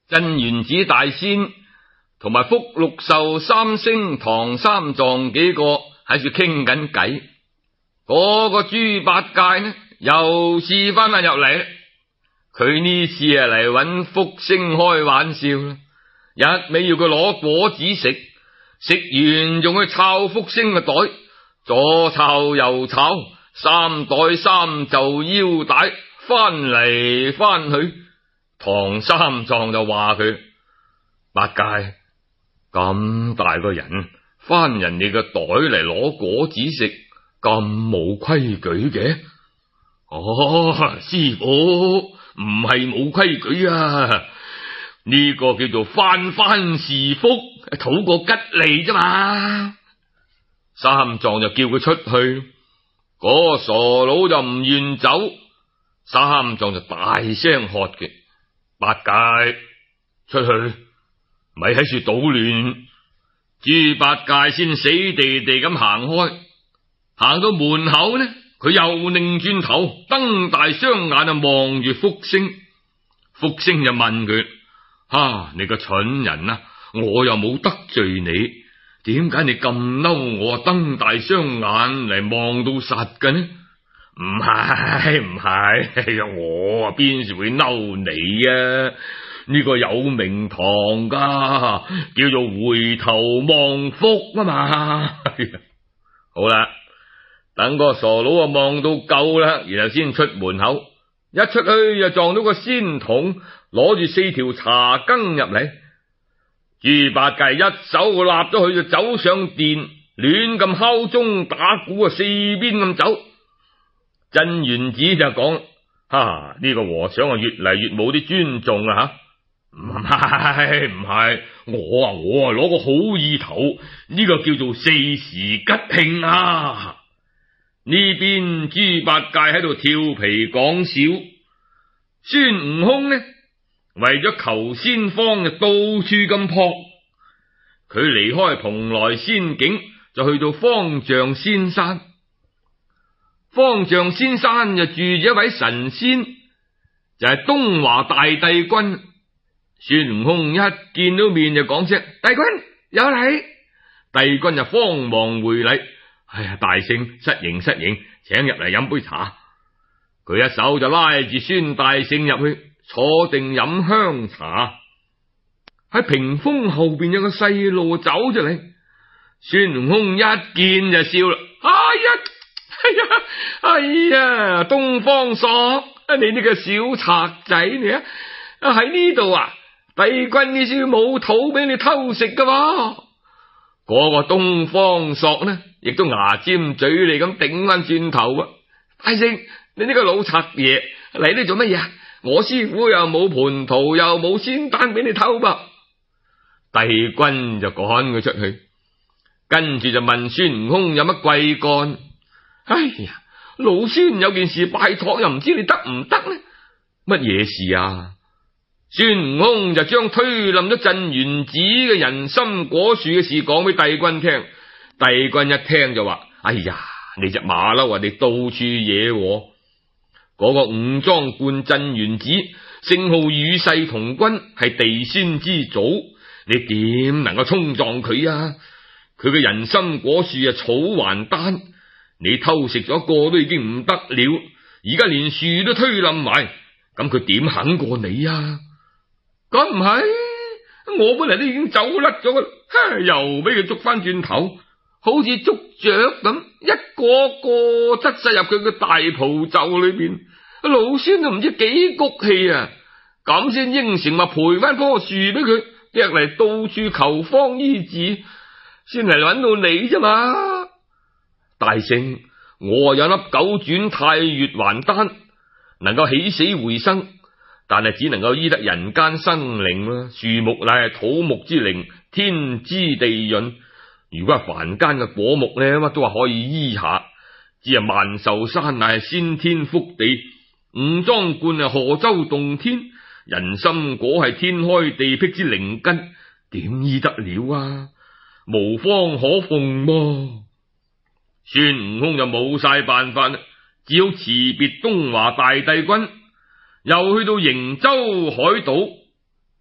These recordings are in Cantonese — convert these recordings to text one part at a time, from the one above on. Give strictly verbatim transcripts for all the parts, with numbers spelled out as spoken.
鎮元子大仙同埋福禄壽、三星、唐三藏幾個喺處傾緊偈，嗰個豬八戒呢又試翻翻入嚟。佢呢次啊嚟搵福星開玩笑啦，一味要佢攞果子食，食完仲去抄福星嘅袋，左抄右抄，三袋三袖腰帶，翻嚟翻去。唐三藏就話佢：八戒，咁大個人翻人哋個袋嚟攞果子食，咁冇規矩嘅？哦，師傅，唔係冇規矩啊，呢個叫做翻番是福，討個吉利啫嘛。三藏就叫佢出去，嗰個傻佬就唔願走，三藏就大聲喝嘅：八戒，出去，咪喺處搗亂。豬八戒先死地地咁行開，行到門口呢，佢又擰轉頭，瞪大雙眼啊望住福星。福星就問佢：啊，你個蠢人啊，我又冇得罪你，點解你咁嬲我啊？瞪大雙眼嚟望到實嘅呢？唔係唔係，我啊邊時會嬲你啊？呢個有名堂噶，叫做回頭望福啊嘛。好啦，等個傻佬啊望到夠啦，然後先出門口。一出去就撞到個仙童攞住四條茶羹入嚟。豬八戒一手立咗佢就走上殿，亂咁敲鐘打鼓啊，四邊咁走。鎮元子就講：哈，呢個和尚啊越嚟越冇啲尊重啊吓！唔係唔係，我啊我啊攞個好意頭，呢個叫做四時吉慶啊！呢邊豬八戒喺度調皮講笑，孫悟空呢為咗求仙方就到處咁撲。佢離開蓬萊仙境就去到方丈仙山。方丈仙山就住住一位神仙，就係東華大帝君。孫悟空一見到面就講聲：帝君有禮。帝君就慌忙回禮：哎呀，大聖失迎失迎，請入嚟飲杯茶。佢一手就拉住孫大聖入去坐定飲香茶。喺屏風後邊有個細路走咗嚟，孫悟空一見就笑啦：哎呀！哎呀，哎呀，東方朔，你呢個小賊仔你啊，喺呢度啊，帝君呢次冇土俾你偷食噶喎。嗰個東方朔呢，亦都牙尖嘴利咁頂翻轉頭啊！大聖，你呢個老賊爺嚟呢做乜嘢啊？我師傅又冇蟠桃，又冇仙丹俾你偷噃。帝君就趕佢出去，跟住就問孫悟空有乜貴幹。哎呀，老孫有件事拜託，又唔知你得唔得呢？乜嘢事啊？孫悟空就將推冧咗鎮元子嘅人參果樹嘅事講俾帝君聽。帝君一聽就話：哎呀，你隻馬騮啊，你到處惹禍。嗰個五莊觀鎮元子，姓號與世同君，係地仙之祖，你點能夠衝撞佢啊？佢嘅人參果樹啊，草還丹。你偷食咗個都已經唔得了，而家連樹都推冧埋，咁佢點肯過你啊？咁唔係，我本嚟都已經走甩咗噶啦，又俾佢捉翻轉頭，好似捉雀咁，一個個擠晒入佢嘅大蒲袖裏邊。老孫都唔知幾谷氣啊，咁先應承話賠翻棵樹俾佢，一嚟到處求方醫治，先嚟揾到你啫嘛。大聖，我有粒九轉太乙還丹，能夠起死回生，但係只能夠醫得人間生靈啦。樹木乃係土木之靈，天之地潤。如果係凡間嘅果木呢，乜都話可以醫下。只係萬壽山乃係先天福地，五莊觀係河州洞天，人參果係天開地闢之靈根，點醫得了啊？無方可奉噃。孫悟空就冇晒辦法啦，只好辭別東華大帝君，又去到瀛洲海島。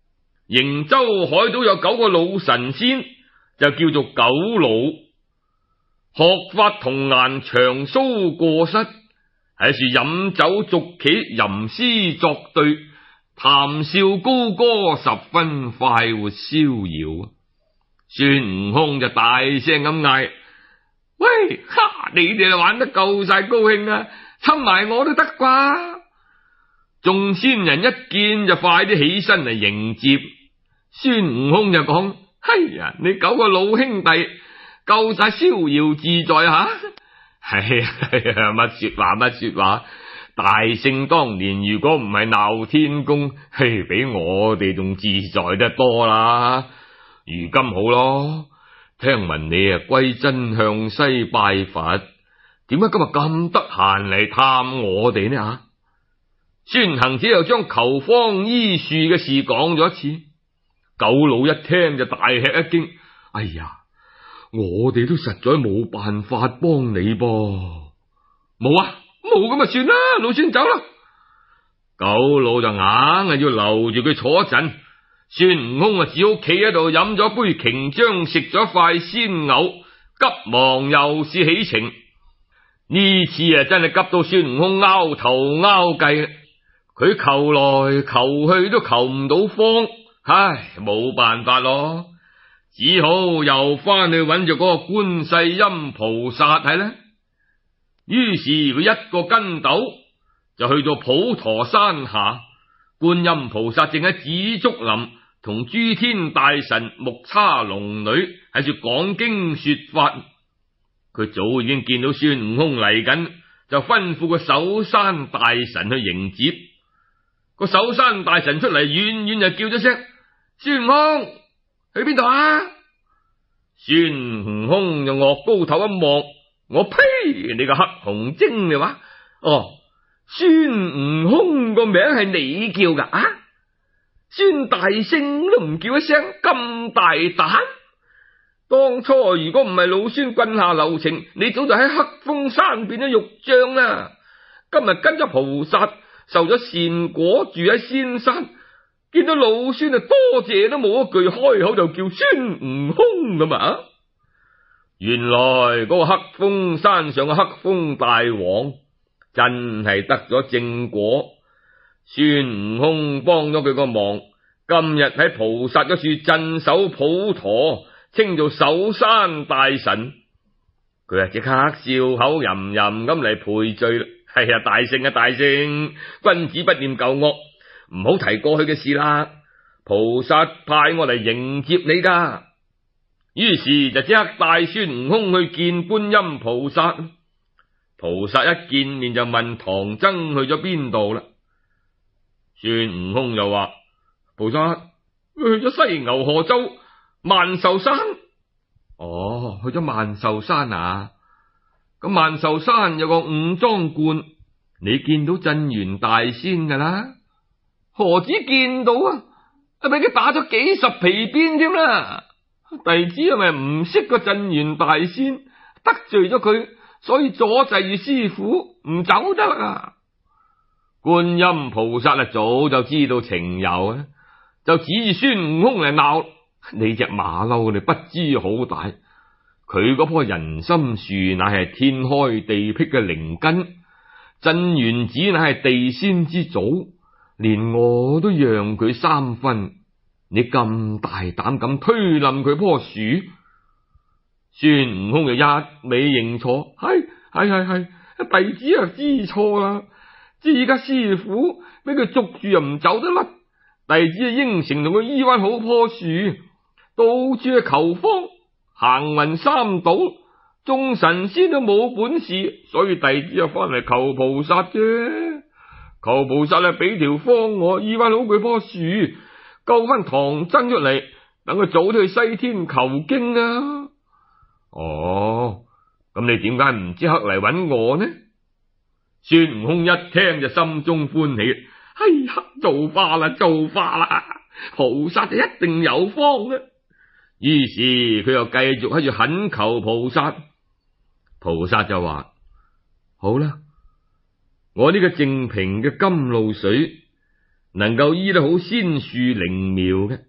瀛洲海島有九個老神仙，就叫做九老，學法童顏，長鬚過膝，喺處飲酒捉棋，吟詩作對，談笑高歌，十分快活逍遙。孫悟空就大聲咁嗌：喂，哈！你哋就玩得夠晒高興啊，侵埋我都得啩？眾仙人一見就快啲起身嚟迎接。孫悟空就講：哎呀，你九個老兄弟夠晒逍遙自在吓。係啊係啊，乜說話乜說話？大聖當年如果唔係鬧天宮，嘿，比我哋仲自在得多啦。如今好咯，聽聞你啊歸真向西拜佛，點解今日咁得閒嚟探我哋呢啊？孫行者又將求方醫樹嘅事講咗一次。九老一聽就大吃一驚，哎呀，我哋都實在冇辦法幫你噃。冇啊，冇咁就算啦，老孫走啦。九老就硬係要留住佢坐一陣。孫悟空啊，只好企喺度飲咗杯瓊漿，食咗塊鮮藕，急忙又是起程。呢次啊，真係急到孫悟空拗頭拗計，佢求來求去都求唔到方，唉，冇辦法咯，只好又翻去揾住嗰個觀世音菩薩係呢。於是佢一個跟斗就去到普陀山下，觀音菩薩正喺紫竹林同諸天大神、木叉龍女喺度講經說法。佢早已經見到孫悟空嚟緊，就吩咐個守山大神去迎接。個守山大神出嚟，遠遠就叫咗聲：孫悟空去邊度啊？孫悟空就岳高頭一望，我呸！你個黑熊精嘅話，哦，孫悟空個名係你叫噶啊？孫大聖都唔叫一聲，咁大膽！當初如果唔係老孫棍下留情，你早就喺黑風山變咗肉醬啦。今日跟咗菩薩受咗善果，住喺仙山，見到老孫啊，多謝都冇一句，開口就叫孫悟空咁啊！原來嗰個黑風山上嘅黑風大王真係得咗正果，孫悟空幫咗佢個忙，今日喺菩薩嗰處鎮守普陀，稱做守山大神。佢啊即刻笑口吟吟咁嚟賠罪啦。係啊，大聖啊大聖，君子不念舊惡，唔好提過去嘅事啦。菩薩派我嚟迎接你噶。於是就即刻帶孫悟空去見觀音菩薩。菩薩一見面就問唐僧去咗邊度啦。孫悟空就話：菩薩去咗西牛賀州萬壽山。哦，去咗萬壽山啊？咁萬壽山有個五莊觀，你見到鎮元大仙噶啦？何止見到啊，係俾佢打咗幾十皮鞭添啦！弟子係咪唔識個鎮元大仙，得罪咗佢，所以阻滯住師傅唔走得啊？觀音菩薩啊，早就知道情由啊，就指住孫悟空嚟鬧：你隻馬騮，你不知好歹！佢嗰棵人參樹乃係天開地闢嘅靈根，鎮元子乃係地仙之祖，連我都讓佢三分，你咁大膽咁推冧佢棵樹？孫悟空就一味認錯，係係係係，弟子啊知錯啦，知而家師傅俾佢捉住又唔走得甩，弟子啊應承同佢醫翻好棵樹，到處去求方，行匀三島，眾神仙都冇本事，所以弟子啊翻嚟求菩薩啫。求菩薩啊俾條方我醫翻好佢棵樹，救翻唐僧出嚟，等佢早啲去西天求經啊！哦，咁你點解唔即刻嚟搵我呢？孫悟空一聽就心中歡喜，哎呀，造化啦，造化啦！菩薩就一定有方啊！於是佢又繼續喺度懇求菩薩，菩薩就話：好啦，我呢個淨瓶嘅甘露水能夠醫得好仙樹靈苗嘅，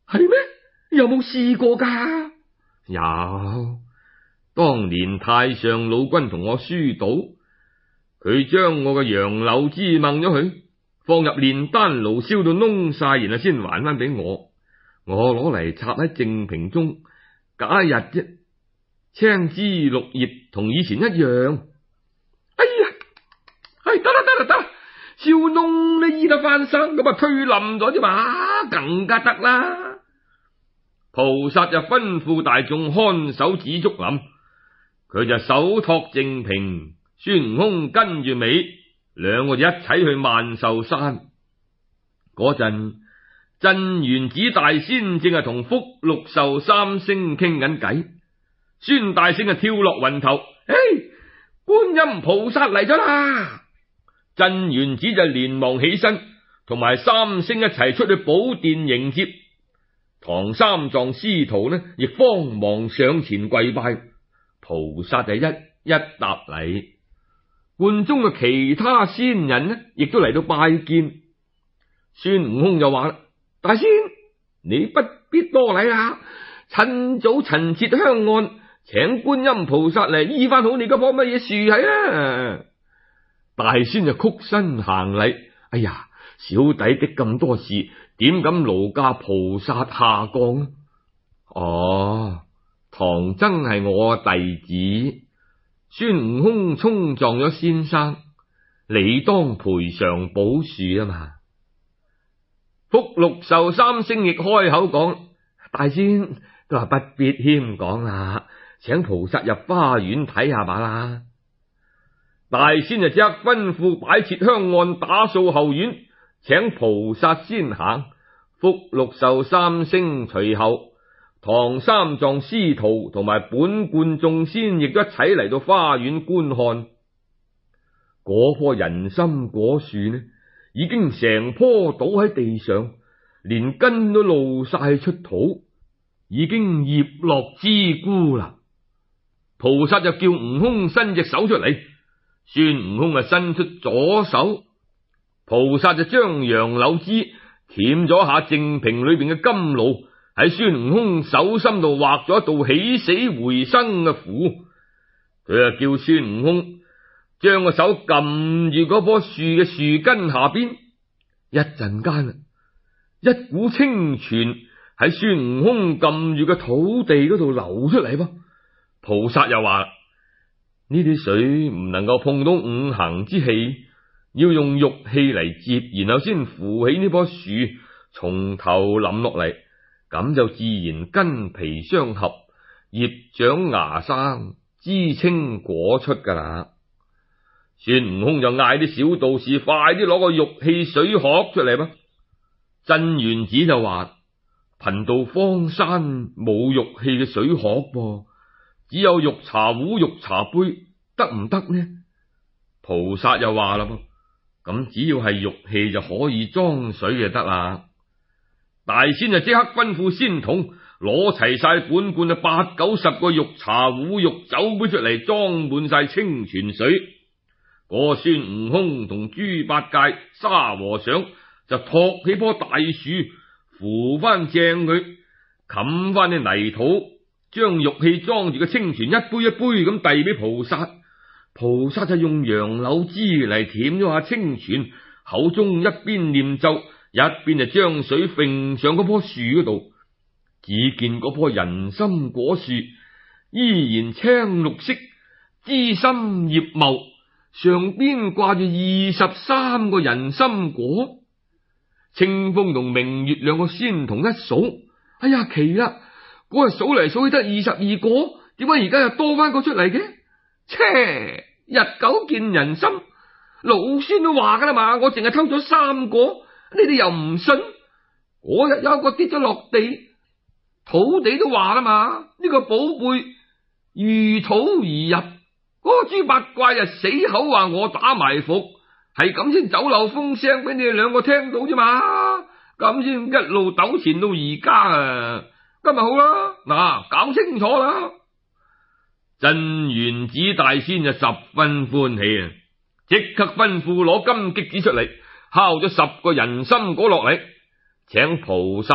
係咩？有冇試過噶？有，當年太上老君同我輸賭，佢將我嘅楊柳枝掹咗佢，放入煉丹爐燒到燶晒，然後先還翻俾我。我攞嚟插喺淨瓶中，隔一日啫，青枝綠葉同以前一樣。哎呀，係得啦得啦得啦，燒燶呢醫得翻生，咁啊推冧咗啫嘛，更加得啦。菩薩就吩咐大眾看守紫竹林，佢就手托淨瓶，孫悟空跟住尾，兩個就一齊去萬壽山。嗰陣，鎮元子大仙正係同福祿壽三星傾緊偈，孫大聖就跳落雲頭，嘿，觀音菩薩嚟咗啦！鎮元子就連忙起身，同埋三星一齊出去寶殿迎接。唐三藏師徒呢，亦慌忙上前跪拜，菩薩就一一答禮。觀中嘅其他仙人呢，亦都嚟到拜見。孫悟空就話啦：大仙，你不必多禮啦，趁早陳設香案，請觀音菩薩嚟醫翻好你嗰棵乜嘢樹係啦。大仙就曲身行禮：哎呀，小弟的咁多事，點敢勞駕菩薩下降呢？哦，唐僧係我弟子，孫悟空衝撞咗先生，理當賠償補樹啊嘛。福祿壽三星亦開口講：大仙都話不必謙講啦，請菩薩入花園睇下吧啦。大仙就即刻吩咐擺設香案，打掃後院，請菩薩先行。福祿壽三星隨後，唐三藏師徒同埋本觀眾仙亦都一齊嚟到花園觀看。嗰棵人參果樹呢，已經成棵倒喺地上，連根都露晒出土，已經葉落枝枯啦。菩薩就叫悟空伸隻手出嚟，孫悟空啊伸出左手，菩薩就將楊柳枝舔咗下淨瓶裏邊嘅甘露，喺孫悟空手心度畫咗一道起死回生嘅符。佢啊叫孫悟空將個手撳住嗰棵樹嘅樹根下邊，一陣間啊，一股清泉喺孫悟空撳住嘅土地嗰度流出嚟噃。菩薩又話：呢啲水唔能夠碰到五行之氣，要用玉器嚟接，然後先扶起呢棵樹，從頭淋落嚟，咁就自然根皮相合，葉長芽生，枝清果出噶啦。孫悟空就嗌啲小道士快啲攞個玉器水殼出嚟吧。鎮元子就話：貧道荒山冇玉器嘅水殼噃，只有玉茶壺、玉茶杯，得唔得呢？菩薩又話啦噃：咁只要係玉器就可以裝水就得啦。大仙就即刻吩咐仙童攞齊晒本罐啊八九十個玉茶壺、玉酒杯出嚟，裝滿晒清泉水。嗰個孫悟空同豬八戒、沙和尚就托起棵大樹，扶翻正佢，冚翻啲泥土，將玉器裝住嘅清泉一杯一杯咁遞俾菩薩。菩薩就用楊柳枝嚟舔咗下清泉，口中一邊念咒，一邊就將水揈上嗰棵樹嗰度。只見嗰棵人參果樹依然青綠色，枝深葉茂，上邊掛住二十三個人參果。清風同明月兩個仙童一數，哎呀奇啦！嗰日數嚟數去得二十二個，點解而家又多翻個出嚟嘅？切！日久見人心，老孫都話噶啦嘛，我淨係偷咗三個，你哋又唔信？嗰日有一個跌咗落地，土地都話啦嘛，呢個寶貝如土而入。嗰個豬八怪就死口話我打埋伏，係咁先走漏風聲俾你哋兩個聽到啫嘛，咁先一路糾纏到而家啊！今日好啦，嗱，搞清楚啦。鎮元子大仙就十分歡喜啊，即刻吩咐攞金擊子出嚟，敲咗十個人參果落嚟，請菩薩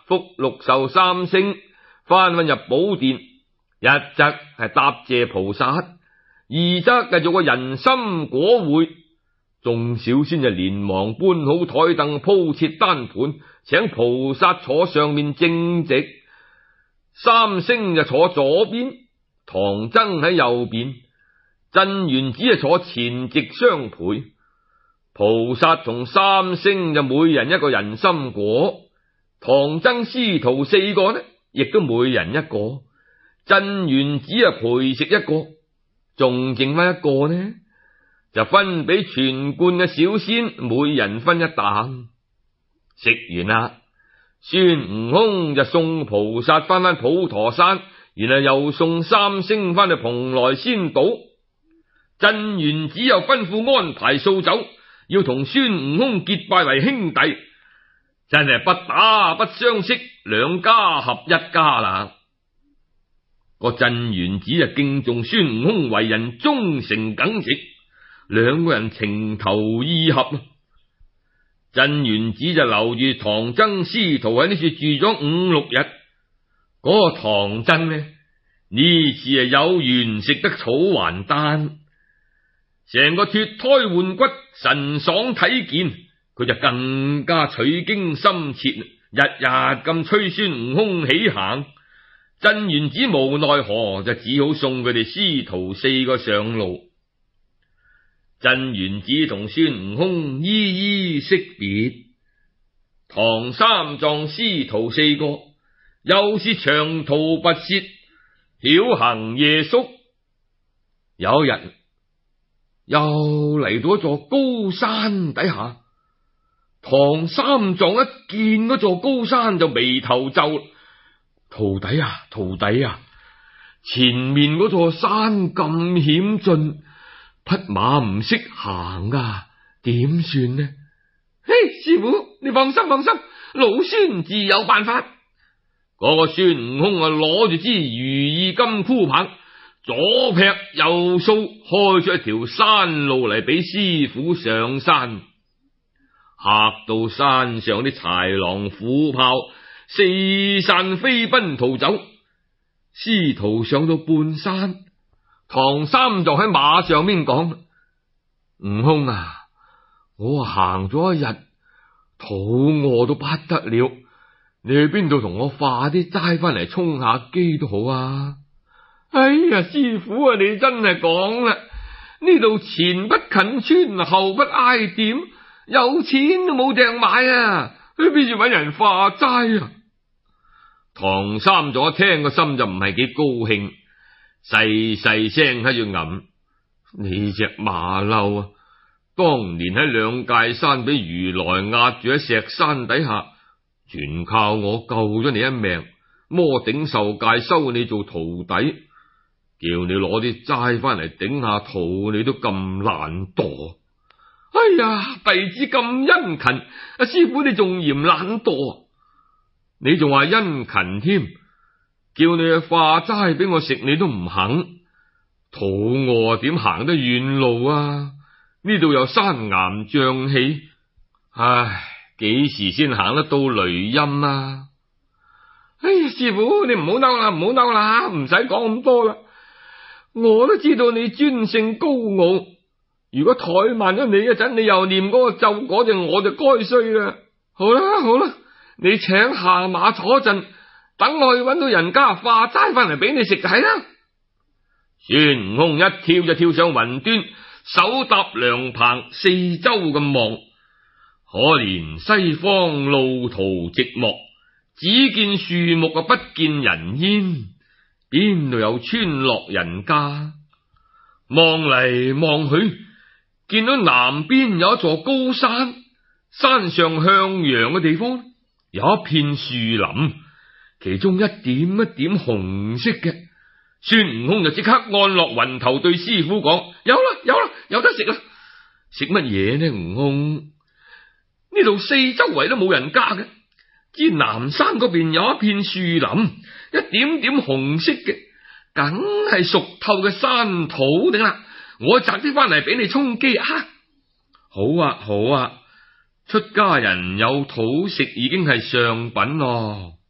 福祿壽三星翻返入寶殿，一則係答謝菩薩，二則繼續個人參果會。眾小仙就連忙搬好台凳，鋪設單盤，請菩薩坐上面正直。三星就坐左邊，唐僧喺右邊，鎮元子就坐前席相陪。菩薩同三星就每人一個人參果，唐僧師徒四個呢，亦都每人一個，鎮元子啊陪食一個，仲剩翻一個呢，就分俾全觀嘅小仙，每人分一啖。食完啦，孫悟空就送菩薩翻返普陀山，然後又送三星翻去蓬萊仙島。鎮元子又吩咐安排數酒，要同孫悟空結拜為兄弟，真係不打不相識，兩家合一家啦。個鎮元子就敬重孫悟空為人忠誠耿直，兩個人情投意合。鎮元子就留住唐僧師徒喺呢處住咗五六日。嗰、那個唐僧呢，呢次係有緣食得草還丹，成個脫胎換骨，神爽體健，佢就更加取經心切，日日咁催孫悟空起行。鎮元子無奈何，就只好送佢哋師徒四個上路。鎮元子同孫悟空依依惜別，唐三藏師徒四個又是長途跋涉，曉行夜宿。有一日又嚟到一座高山底下，唐三藏一見嗰座高山就眉頭皺。徒弟啊，徒弟啊，前面嗰座山咁險峻，匹馬唔識行啊，點算呢？嘿，師傅，你放心放心，老孫自有辦法。嗰、那個孫悟空啊，攞住支如意金箍棒，左劈右掃，開出一條山路嚟俾師傅上山。嚇到山上啲豺狼虎豹四散飛奔逃走。師徒上到半山，唐三藏喺馬上面講：悟空啊，我行咗一日，肚餓到不得了，你去邊度同我化啲齋翻嚟充下飢都好啊！哎呀，師傅啊，你真係講啦，呢度前不近村，後不挨店，有錢都冇埞買啊，去邊處搵人化齋啊？唐三藏一聽個心就唔係幾高興，細細聲喺度吟：你隻馬騮啊，當年喺兩界山俾如來壓住喺石山底下，全靠我救咗你一命，摩頂受戒收你做徒弟，叫你攞啲齋翻嚟頂下肚，你都咁懶惰。哎呀，弟子咁殷勤，阿師傅你仲嫌懶惰？你仲話殷勤添，叫你去化齋俾我食，你都唔肯。肚餓點行得遠路啊？呢度有山岩瘴氣，唉，幾時先行得到雷音啊？哎呀，師傅你唔好嬲啦，唔好嬲啦，唔使講咁多啦。我都知道你專性高傲，如果怠慢咗你一陣，你又念嗰個咒嗰陣，我就該衰啦。好啦好啦，你請下馬坐陣，等我去搵到人家化齋翻嚟俾你食就係啦。孫悟空一跳就跳上雲端，手搭涼棚，四周咁望，可憐西方路途寂寞，只見樹木啊，不見人煙，邊度有村落人家？望嚟望去，見到南邊有一座高山，山上向陽嘅地方有一片樹林，其中一點一點紅色嘅。孫悟空就即刻按落雲頭，對師傅講：有啦有啦，有得食啦！食乜嘢呢？悟空，呢度四周圍都冇人家嘅，只南山嗰邊有一片樹林，一點點紅色嘅，梗係熟透嘅山土頂啦！我摘啲翻嚟俾你充飢啊！好啊好啊，出家人有土食已經係上品咯。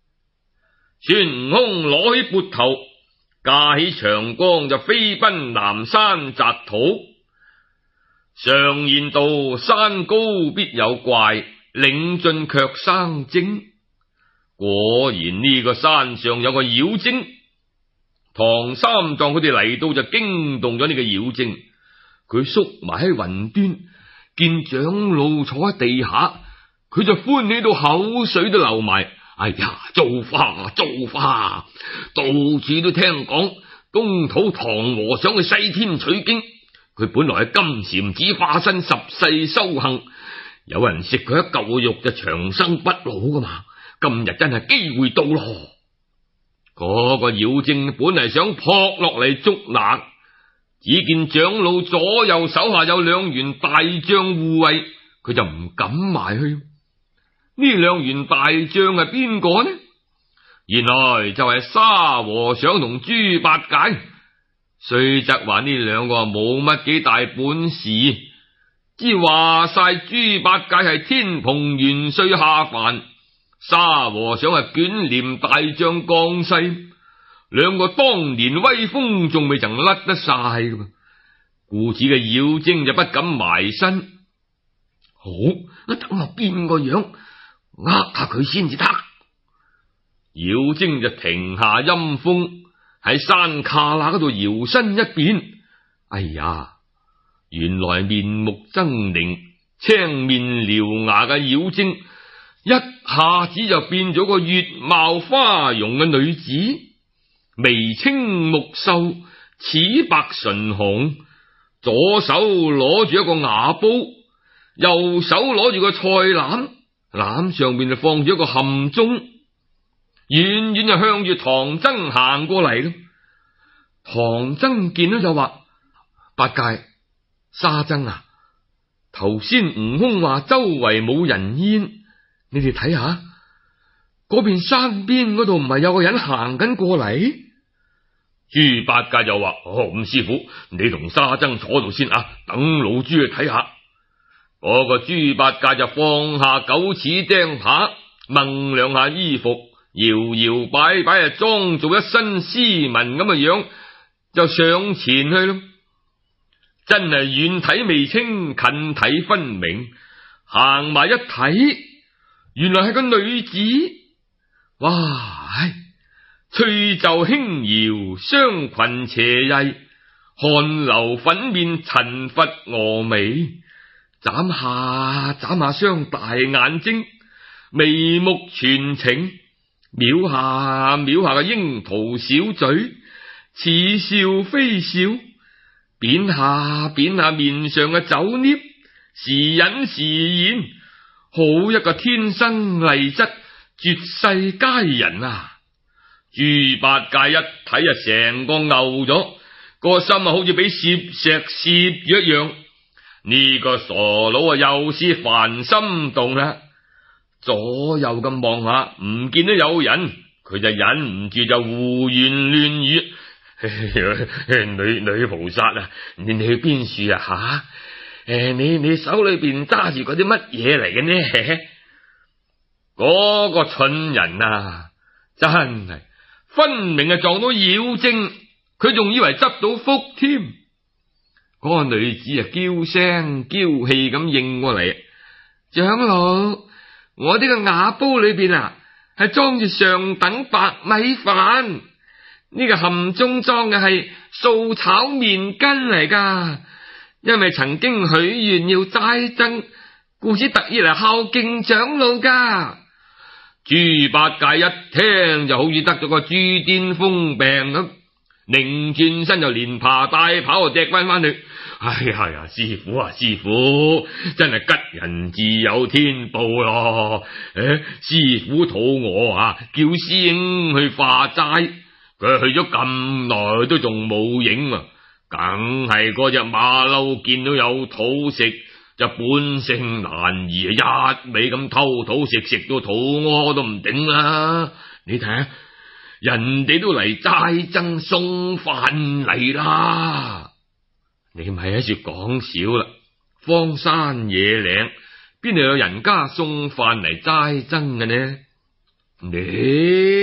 孫悟空攞起缽頭，架起長江就飛奔南山摘土。常言道：山高必有怪，嶺盡卻生精。果然呢個山上有個妖精。唐三藏佢哋嚟到就驚動咗呢個妖精，佢縮埋喺雲端，見長老坐喺地下，佢就歡喜到口水都流埋。哎呀，造化造化，到處都聽講東土唐和尚去西天取經，佢本來係金蟬子化身，十世修行，有人食佢一嚿肉就長生不老噶嘛。今日真係機會到咯！嗰個妖精本嚟想撲落嚟捉拿，只見長老左右手下有兩員大將護衛，佢就唔敢埋去。呢兩員大將係邊個呢？原來就係沙和尚同豬八戒。雖則話呢兩個冇乜幾大本事，只話晒豬八戒係天蓬元帥下凡，沙和尚係捲簾大將降世，兩個當年威風仲未曾甩得晒噶嘛，故此嘅妖精就不敢埋身。好，等我變個樣，呃下佢先至得。妖精就停下陰風，喺山卡那嗰度搖身一變。哎呀，原來面目猙獰、青面獠牙嘅妖精，一下子就變咗個月貌花容嘅女子，眉清目秀，齒白唇紅，左手攞住一個瓦煲，右手攞住個菜籃，籃上面就放住一個冚鐘，遠遠就向住唐僧行過嚟咯。唐僧見到就話：八戒、沙僧啊，頭先悟空話周圍冇人煙，你哋睇下嗰邊山邊嗰度唔係有個人行緊過嚟？豬八戒就話：哦，咁師傅，你同沙僧坐度先啊，等老豬去睇下。嗰個豬八戒就放下九齒釘耙，掹兩下衣服，搖搖擺擺啊，裝做一身斯文咁嘅樣，就上前去咯。真係遠睇未清，近睇分明。行埋一睇，原來係個女子。哇！唉，翠袖輕搖，雙裙斜曳，汗流粉面，陳佛蛾眉，眨下眨下雙大眼睛，眉目傳情，瞄下瞄下個櫻桃小嘴，似笑非笑，扁下扁下面上嘅酒捏，時隱時現，好一個天生麗質，絕世佳人啊！豬八戒一睇啊，成個牛咗，個心啊好似俾攝石攝住一樣。呢、這個傻佬啊，又是凡心動啦，左右咁望下，唔見到有人，佢就忍唔住就胡言亂語。女女菩薩啊，你你去邊處啊？吓、啊，誒，你你手裏邊揸住嗰啲乜嘢嚟嘅呢？嗰個蠢人啊，真係分明係撞到妖精，佢仲以為執到福添。嗰、那個女子啊，嬌聲嬌氣咁應過嚟：長老，我呢個瓦煲裏邊啊，係裝住上等白米飯。呢個含中裝嘅係素炒麵筋嚟噶，因為曾經許願要齋僧，故此特意嚟孝敬長老噶。豬八戒一聽就好似得咗個豬癲瘋病咁，擰轉身就連爬帶跑就趯翻翻去。哎呀呀，師傅啊，師傅真係吉人自有天報咯！誒，師傅肚餓啊，叫師兄去化齋。佢去咗咁耐都仲冇影啊，梗係嗰隻馬騮見到有土食就本性難移，一味咁偷土食，食到肚屙都唔頂啦。你睇下，人哋都嚟齋僧送飯嚟啦，你咪喺處講笑啦。荒山野嶺邊度有人家送飯嚟齋僧嘅呢？你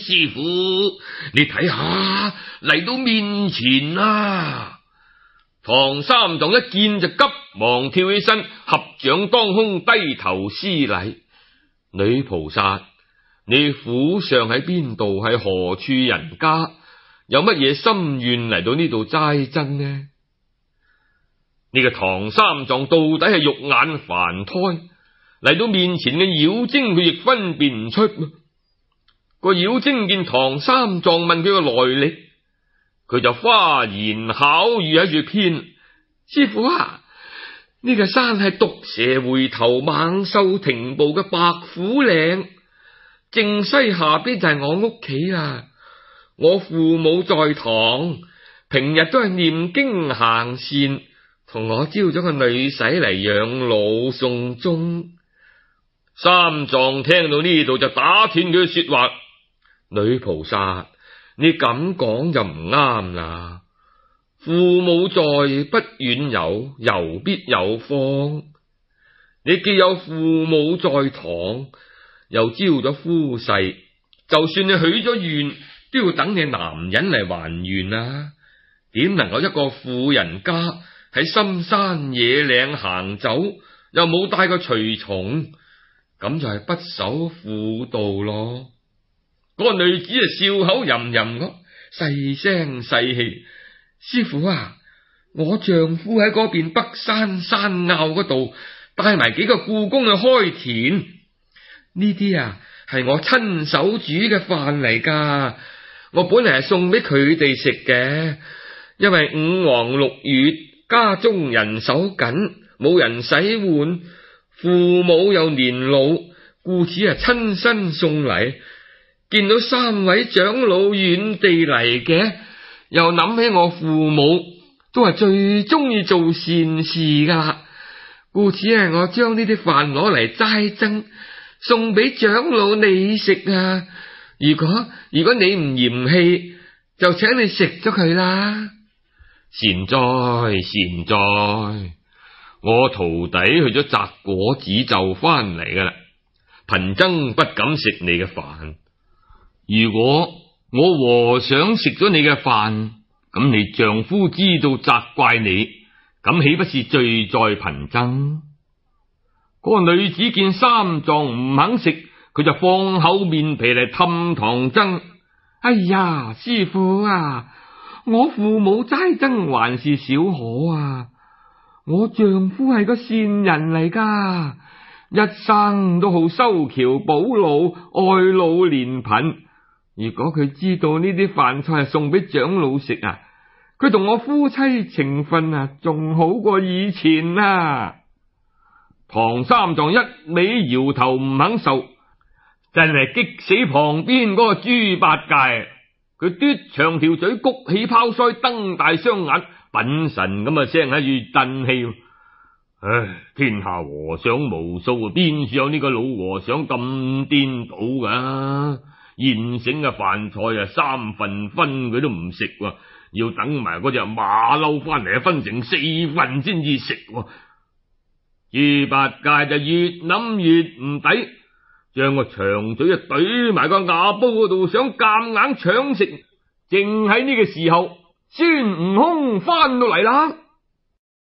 師傅，你睇下嚟到面前啦！唐三藏一見就急忙跳起身，合掌當空，低頭施禮。女菩薩，你府上喺邊度？係何處人家？有乜嘢心願嚟到呢度齋僧呢？呢個唐三藏到底係肉眼凡胎，嚟到面前嘅妖精，佢亦分辨唔出。個妖精見唐三藏問佢個來歷，佢就花言巧語喺住編。師傅啊，呢個山係毒蛇回頭、猛獸停步嘅白虎嶺，正西下邊就係我屋企啊！我父母在堂，平日都係念經行善，同我招咗個女婿嚟養老送終。三藏聽到呢度就打斷佢嘅說話。女菩薩，你咁講就唔啱啦。父母在，不遠遊，遊必有方。你既有父母在堂，又招咗夫婿，就算你許咗願，都要等你男人嚟還願啊！點能夠一個婦人家喺深山野嶺行走，又冇帶個隨從，咁就係不守婦道咯。嗰個女子啊，笑口吟吟咁，細聲細氣。師傅啊，我丈夫喺嗰邊北山山坳嗰度帶埋幾個僱工去開田，呢啲啊係我親手煮嘅飯嚟噶。我本嚟係送俾佢哋食嘅，因為五黃六月家中人手緊，冇人洗碗，父母又年老，故此啊親身送嚟。見到三位長老遠地嚟嘅，又諗起我父母都係最中意做善事噶啦，故此係我將呢啲飯攞嚟齋僧，送俾長老你食啊！如果如果你唔嫌棄，就請你食咗佢啦。善哉善哉，我徒弟去咗摘果子就翻嚟噶啦，貧僧不敢食你嘅飯。如果我和尚食咗你嘅飯，咁你丈夫知道責怪你，咁豈不是罪在貧僧？嗰個女子見三藏唔肯食，佢就放厚面皮嚟氹唐僧。哎呀，師父啊，我父母齋僧還是小可啊，我丈夫係個善人嚟噶，一生都好修橋補路，愛老憐貧。如果佢知道呢啲飯菜係送俾長老食啊，佢同我夫妻情分啊，仲好過以前啊！唐三藏一味搖頭唔肯受，真係激死旁邊嗰個豬八戒。佢嘟長條嘴，谷起泡腮，瞪大雙眼，品神咁啊聲喺住震氣。唉，天下和尚無數，邊處有呢個老和尚咁顛倒噶？現成嘅飯菜啊，三份分佢都唔食，要等埋嗰隻馬騮翻嚟分成四份先至食。豬八戒就越諗越唔抵，將個長嘴啊懟埋個瓦煲嗰度，想夾硬搶食。正喺呢個時候，孫悟空翻到嚟啦。